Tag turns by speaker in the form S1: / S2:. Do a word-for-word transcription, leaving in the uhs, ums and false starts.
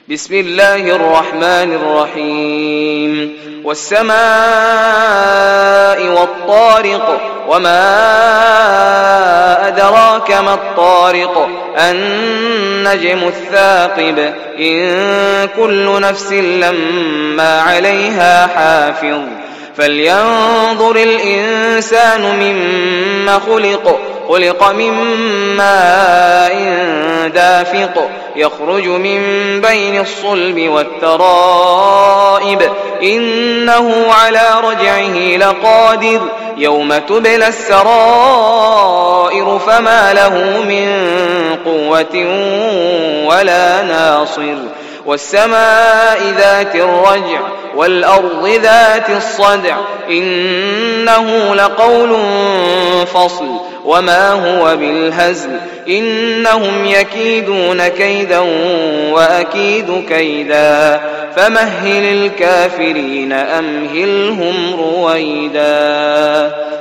S1: بسم الله الرحمن الرحيم والسماء والطارق وما أدراك ما الطارق النجم الثاقب إن كل نفس لما عليها حافظ فلينظر الإنسان مما خلق خلق من ماء دافق يخرج من بين الصلب والترائب إنه على رجعه لقادر يوم تبلى السرائر فما له من قوة ولا ناصر والسماء ذات الرجع والأرض ذات الصدع إنه لقول فصل وما هو بالهزل إنهم يكيدون كيدا وأكيد كيدا فمهل الكافرين أمهلهم رويدا.